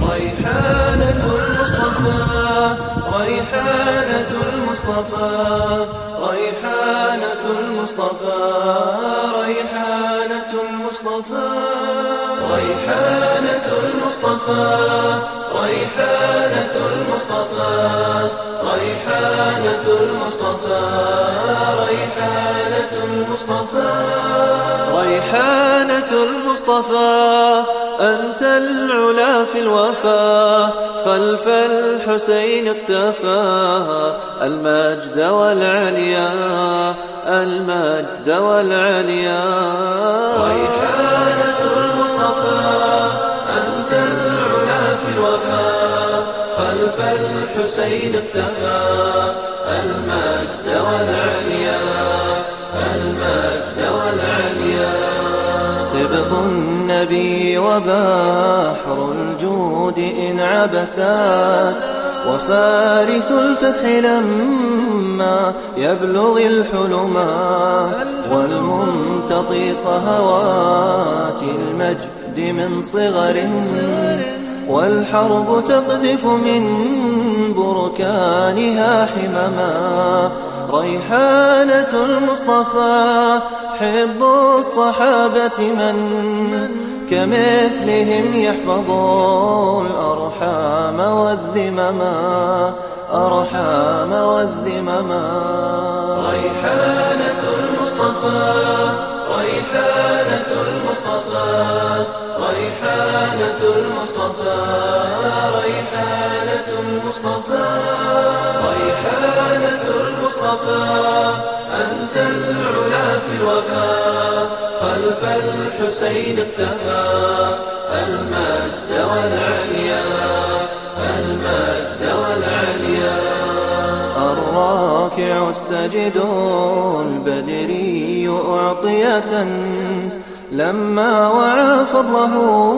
ريحانة المصطفى ريحانة المصطفى ريحانة المصطفى ريحانة المصطفى ريحانة المصطفى ريحانة المصطفى ريحانة المصطفى ريحانة المصطفى ريحانة المصطفى أنت العلا في الوفا خلف الحسين اقتفى المجد والعليا المجد والعليا ريحانة المصطفى أنت العلا في الوفا خلف الحسين اقتفى المجد والعليا المجد والعليا سبط النبي وبحر الجود إن عبسات وفارس الفتح لما يبلغ الحلما والممتطي صهوات المجد من صغر والحرب تقذف من بركانها حمما ريحانة المصطفى حب الصحابة من كمثلهم يحفظ الأرحام والذمما أرحام والذمما ريحانة المصطفى ريحانة المصطفى ريحانة المصطفى ريحانة المصطفى ريحانة المصطفى أنت العلا في الوفا خلف الحسين اقتفى المجد والعليا المجد والعليا الراكع السجد البدري أعطية لما وعى فضله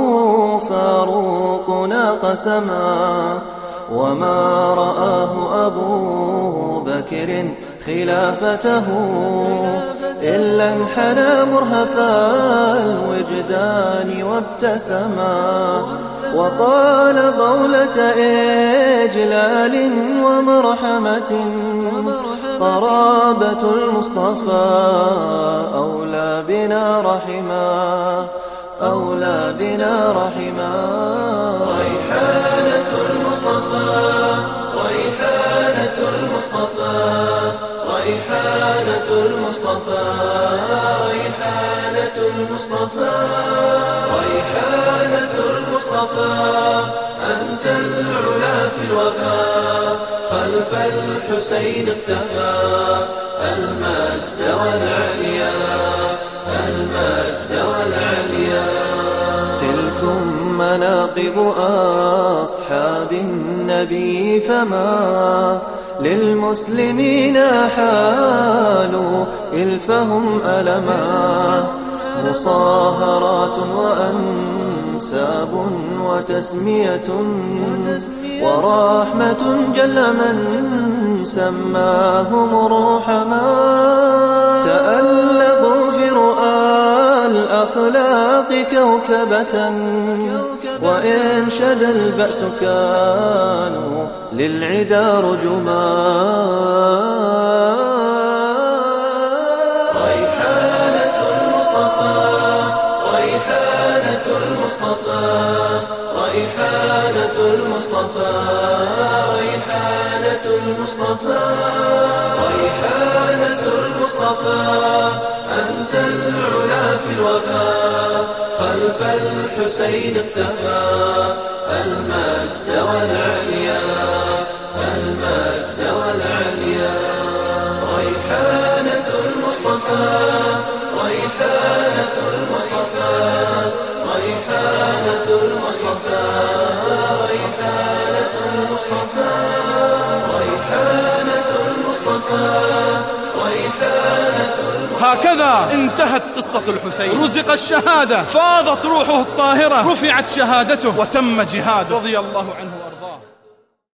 فاروقنا قسما وما رآه أبو بكر خلافته إلا انحنى مرهفا الوجدان وابتسما وقال قولة إجلال ومرحمة قرابة المصطفى أولى بنا رحما أولى بنا رحما ريحانة المصطفى ريحانة المصطفى ريحانة المصطفى ريحانة المصطفى ريحانة المصطفى أنت العلا في الوفا خلف الحسين اقتفى المجد والعليا المجد والعليا تلكم مناقب أصحاب النبي فما للمسلمين حالوا إلفهم ألما مصاهرات وأنساب وتسمية ورحمة جل من سماهم رحما تألقوا في رؤى الأخلاق كوكبة وإن شد البأس كانوا للعدا رجما ريحانة المصطفى ريحانة المصطفى ريحانة المصطفى ريحانة المصطفى ريحانة المصطفى أنت العلا في الوفا خلف الحسين اقتفى المجد والعليا المجد والعليا ريحانة المصطفى ريحانة المصطفى ريحانة المصطفى ريحانة المصطفى ريحانة المصطفى ريحانة المصطفى. هكذا انتهت قصة الحسين، رزق الشهادة، فاضت روحه الطاهرة، رفعت شهادته وتم جهاده رضي الله عنه.